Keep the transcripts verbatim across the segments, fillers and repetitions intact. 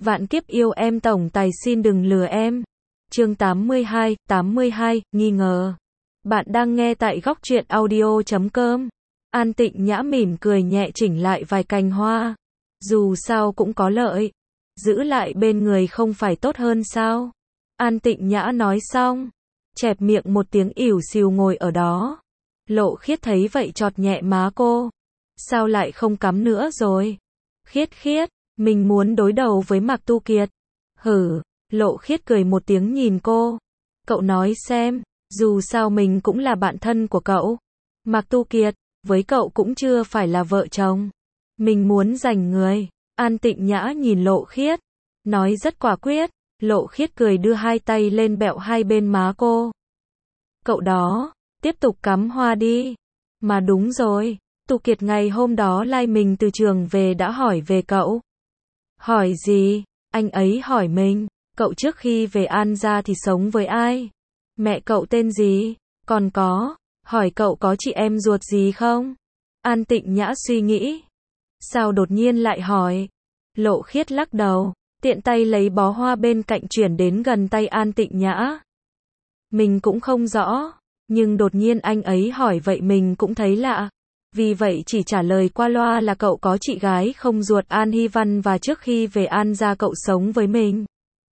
Vạn kiếp yêu em tổng tài xin đừng lừa em. Chương tám mươi hai, tám mươi hai, nghi ngờ. Bạn đang nghe tại góc truyện audio chấm com. An Tịnh Nhã mỉm cười nhẹ chỉnh lại vài cành hoa. Dù sao cũng có lợi. Giữ lại bên người không phải tốt hơn sao? An Tịnh Nhã nói xong. Chẹp miệng một tiếng ỉu xìu ngồi ở đó. Lộ Khiết thấy vậy chọt nhẹ má cô. Sao lại không cắm nữa rồi? Khiết Khiết, mình muốn đối đầu với Mạc Tu Kiệt. Hử, Lộ Khiết cười một tiếng nhìn cô. Cậu nói xem, dù sao mình cũng là bạn thân của cậu. Mạc Tu Kiệt, với cậu cũng chưa phải là vợ chồng. Mình muốn giành người. An Tịnh Nhã nhìn Lộ Khiết. Nói rất quả quyết. Lộ Khiết cười đưa hai tay lên bẹo hai bên má cô. Cậu đó, tiếp tục cắm hoa đi. Mà đúng rồi, Tu Kiệt ngày hôm đó lai mình từ trường về đã hỏi về cậu. Hỏi gì? Anh ấy hỏi mình, cậu trước khi về An gia thì sống với ai? Mẹ cậu tên gì? Còn có, hỏi cậu có chị em ruột gì không? An Tịnh Nhã suy nghĩ. Sao đột nhiên lại hỏi? Lộ Khiết lắc đầu, tiện tay lấy bó hoa bên cạnh chuyển đến gần tay An Tịnh Nhã. Mình cũng không rõ, nhưng đột nhiên anh ấy hỏi vậy mình cũng thấy lạ. Vì vậy chỉ trả lời qua loa là cậu có chị gái không ruột An Hy Văn và trước khi về An gia cậu sống với mình.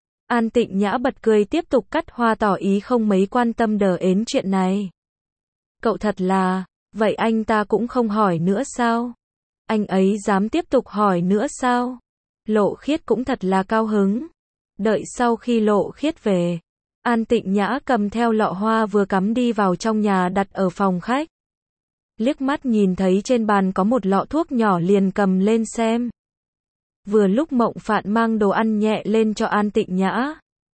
An Tịnh Nhã bật cười tiếp tục cắt hoa tỏ ý không mấy quan tâm đờ ến chuyện này. Cậu thật là, vậy anh ta cũng không hỏi nữa sao? Anh ấy dám tiếp tục hỏi nữa sao? Lộ Khiết cũng thật là cao hứng. Đợi sau khi Lộ Khiết về, An Tịnh Nhã cầm theo lọ hoa vừa cắm đi vào trong nhà đặt ở phòng khách. Liếc mắt nhìn thấy trên bàn có một lọ thuốc nhỏ liền cầm lên xem. Vừa lúc Mộng Phạn mang đồ ăn nhẹ lên cho An Tịnh Nhã.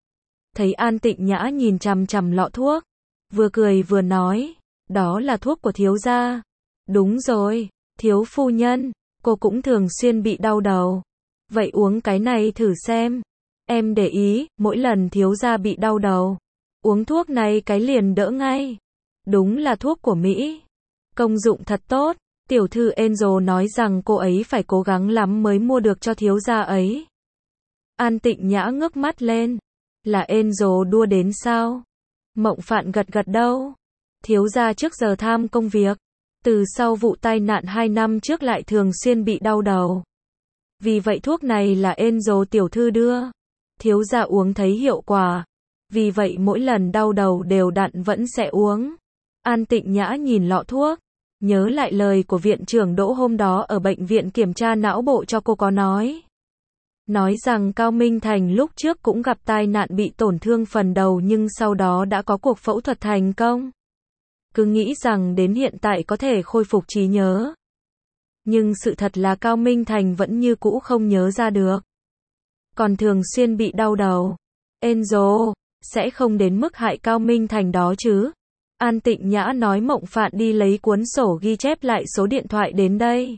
Thấy An Tịnh Nhã nhìn chằm chằm lọ thuốc, vừa cười vừa nói, đó là thuốc của thiếu gia. Đúng rồi, thiếu phu nhân, cô cũng thường xuyên bị đau đầu. Vậy uống cái này thử xem. Em để ý, mỗi lần thiếu gia bị đau đầu, uống thuốc này cái liền đỡ ngay. Đúng là thuốc của Mỹ. Công dụng thật tốt, tiểu thư Angel nói rằng cô ấy phải cố gắng lắm mới mua được cho thiếu gia ấy. An Tịnh Nhã ngước mắt lên. Là Angel đua đến sao? Mộng Phạn gật gật đầu. Thiếu gia trước giờ tham công việc. Từ sau vụ tai nạn hai năm trước lại thường xuyên bị đau đầu. Vì vậy thuốc này là Angel tiểu thư đưa. Thiếu gia uống thấy hiệu quả. Vì vậy mỗi lần đau đầu đều đặn vẫn sẽ uống. An Tịnh Nhã nhìn lọ thuốc. Nhớ lại lời của viện trưởng Đỗ hôm đó ở bệnh viện kiểm tra não bộ cho cô có nói. Nói rằng Cao Minh Thành lúc trước cũng gặp tai nạn bị tổn thương phần đầu nhưng sau đó đã có cuộc phẫu thuật thành công. Cứ nghĩ rằng đến hiện tại có thể khôi phục trí nhớ. Nhưng sự thật là Cao Minh Thành vẫn như cũ không nhớ ra được. Còn thường xuyên bị đau đầu. Angel, sẽ không đến mức hại Cao Minh Thành đó chứ. An Tịnh Nhã nói Mộng Phạn đi lấy cuốn sổ ghi chép lại số điện thoại đến đây.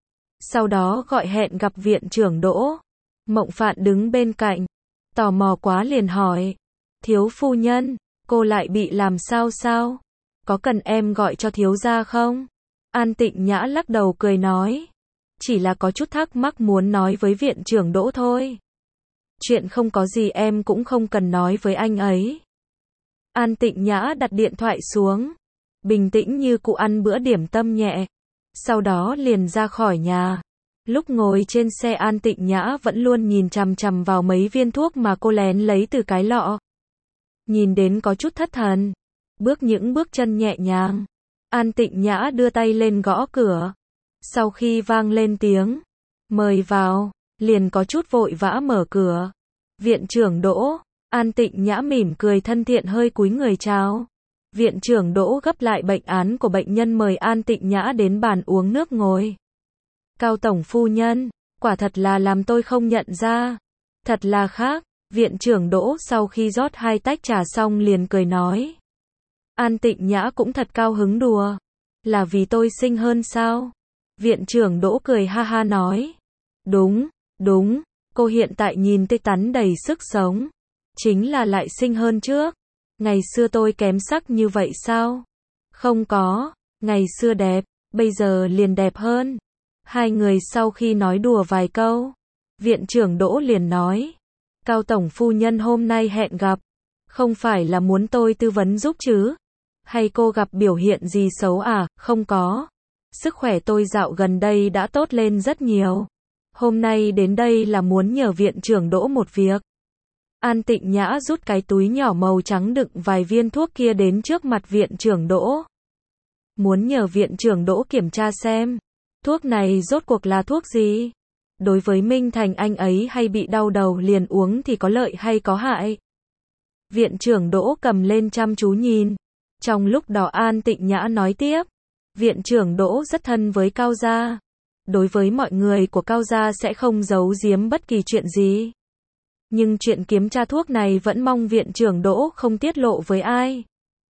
Sau đó gọi hẹn gặp viện trưởng Đỗ. Mộng Phạn đứng bên cạnh. Tò mò quá liền hỏi. Thiếu phu nhân, cô lại bị làm sao sao? Có cần em gọi cho thiếu gia không? An Tịnh Nhã lắc đầu cười nói. Chỉ là có chút thắc mắc muốn nói với viện trưởng Đỗ thôi. Chuyện không có gì em cũng không cần nói với anh ấy. An Tịnh Nhã đặt điện thoại xuống. Bình tĩnh như cụ ăn bữa điểm tâm nhẹ. Sau đó liền ra khỏi nhà. Lúc ngồi trên xe An Tịnh Nhã vẫn luôn nhìn chằm chằm vào mấy viên thuốc mà cô lén lấy từ cái lọ. Nhìn đến có chút thất thần. Bước những bước chân nhẹ nhàng. An Tịnh Nhã đưa tay lên gõ cửa. Sau khi vang lên tiếng mời vào, liền có chút vội vã mở cửa. Viện trưởng Đỗ. An Tịnh Nhã mỉm cười thân thiện hơi cúi người chào. Viện trưởng Đỗ gấp lại bệnh án của bệnh nhân mời An Tịnh Nhã đến bàn uống nước ngồi. Cao tổng phu nhân, quả thật là làm tôi không nhận ra. Thật là khác. Viện trưởng Đỗ sau khi rót hai tách trà xong liền cười nói. An Tịnh Nhã cũng thật cao hứng đùa. Là vì tôi xinh hơn sao? Viện trưởng Đỗ cười ha ha nói. Đúng, đúng, cô hiện tại nhìn tươi tắn đầy sức sống. Chính là lại xinh hơn trước. Ngày xưa tôi kém sắc như vậy sao? Không có, ngày xưa đẹp, bây giờ liền đẹp hơn. Hai người sau khi nói đùa vài câu, Viện trưởng Đỗ liền nói. Cao tổng phu nhân hôm nay hẹn gặp. Không phải là muốn tôi tư vấn giúp chứ? Hay cô gặp biểu hiện gì xấu à? Không có. Sức khỏe tôi dạo gần đây đã tốt lên rất nhiều. Hôm nay đến đây là muốn nhờ viện trưởng Đỗ một việc. An Tịnh Nhã rút cái túi nhỏ màu trắng đựng vài viên thuốc kia đến trước mặt viện trưởng Đỗ. Muốn nhờ viện trưởng Đỗ kiểm tra xem. Thuốc này rốt cuộc là thuốc gì? Đối với Minh Thành anh ấy hay bị đau đầu liền uống thì có lợi hay có hại? Viện trưởng Đỗ cầm lên chăm chú nhìn. Trong lúc đó An Tịnh Nhã nói tiếp. Viện trưởng Đỗ rất thân với Cao gia. Đối với mọi người của Cao gia sẽ không giấu giếm bất kỳ chuyện gì. Nhưng chuyện kiểm tra thuốc này vẫn mong viện trưởng Đỗ không tiết lộ với ai.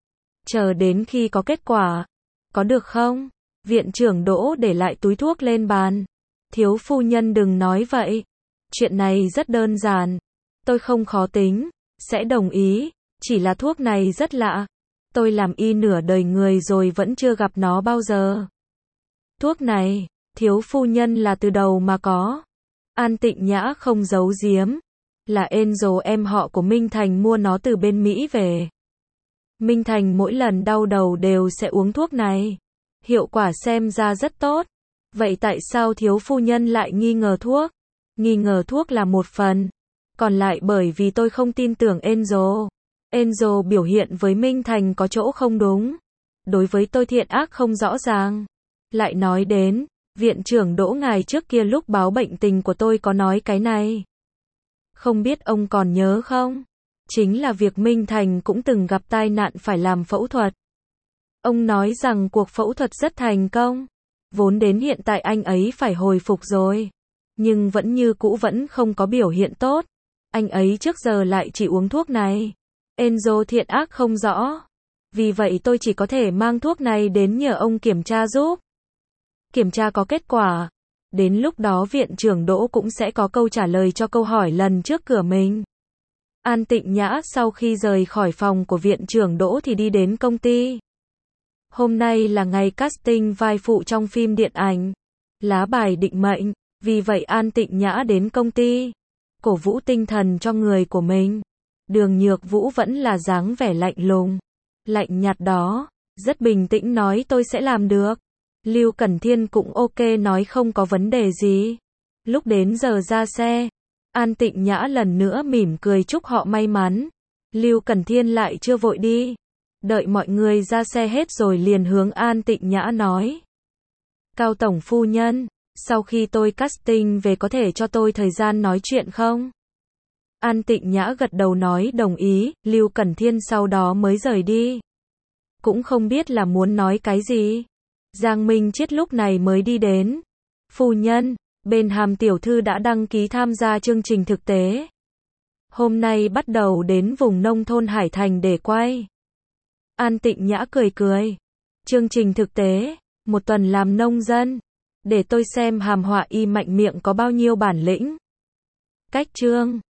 Chờ đến khi có kết quả. Có được không? Viện trưởng Đỗ để lại túi thuốc lên bàn. Thiếu phu nhân đừng nói vậy. Chuyện này rất đơn giản. Tôi không khó tính. Sẽ đồng ý. Chỉ là thuốc này rất lạ. Tôi làm y nửa đời người rồi vẫn chưa gặp nó bao giờ. Thuốc này, thiếu phu nhân là từ đầu mà có. An Tịnh Nhã không giấu giếm. Là Angel em họ của Minh Thành mua nó từ bên Mỹ về. Minh Thành mỗi lần đau đầu đều sẽ uống thuốc này. Hiệu quả xem ra rất tốt. Vậy tại sao thiếu phu nhân lại nghi ngờ thuốc? Nghi ngờ thuốc là một phần. Còn lại bởi vì tôi không tin tưởng Angel. Angel biểu hiện với Minh Thành có chỗ không đúng. Đối với tôi thiện ác không rõ ràng. Lại nói đến, viện trưởng Đỗ ngài trước kia lúc báo bệnh tình của tôi có nói cái này. Không biết ông còn nhớ không? Chính là việc Minh Thành cũng từng gặp tai nạn phải làm phẫu thuật. Ông nói rằng cuộc phẫu thuật rất thành công. Vốn đến hiện tại anh ấy phải hồi phục rồi. Nhưng vẫn như cũ vẫn không có biểu hiện tốt. Anh ấy trước giờ lại chỉ uống thuốc này. Angel thiện ác không rõ. Vì vậy tôi chỉ có thể mang thuốc này đến nhờ ông kiểm tra giúp. Kiểm tra có kết quả. Đến lúc đó viện trưởng Đỗ cũng sẽ có câu trả lời cho câu hỏi lần trước cửa mình. An Tịnh Nhã sau khi rời khỏi phòng của viện trưởng Đỗ thì đi đến công ty. Hôm nay là ngày casting vai phụ trong phim điện ảnh. Lá bài định mệnh. Vì vậy An Tịnh Nhã đến công ty. Cổ vũ tinh thần cho người của mình. Đường Nhược Vũ vẫn là dáng vẻ lạnh lùng. Lạnh nhạt đó. Rất bình tĩnh nói tôi sẽ làm được. Lưu Cẩn Thiên cũng ok nói không có vấn đề gì. Lúc đến giờ ra xe. An Tịnh Nhã lần nữa mỉm cười chúc họ may mắn. Lưu Cẩn Thiên lại chưa vội đi. Đợi mọi người ra xe hết rồi liền hướng An Tịnh Nhã nói. Cao tổng phu nhân, sau khi tôi casting về có thể cho tôi thời gian nói chuyện không? An Tịnh Nhã gật đầu nói đồng ý, Lưu Cẩn Thiên sau đó mới rời đi. Cũng không biết là muốn nói cái gì. Giang Minh Chiết lúc này mới đi đến. Phu nhân, bên Hàm tiểu thư đã đăng ký tham gia chương trình thực tế. Hôm nay bắt đầu đến vùng nông thôn Hải Thành để quay. An Tịnh Nhã cười cười. Chương trình thực tế, một tuần làm nông dân. Để tôi xem Hàm Họa Y mạnh miệng có bao nhiêu bản lĩnh. Cách chương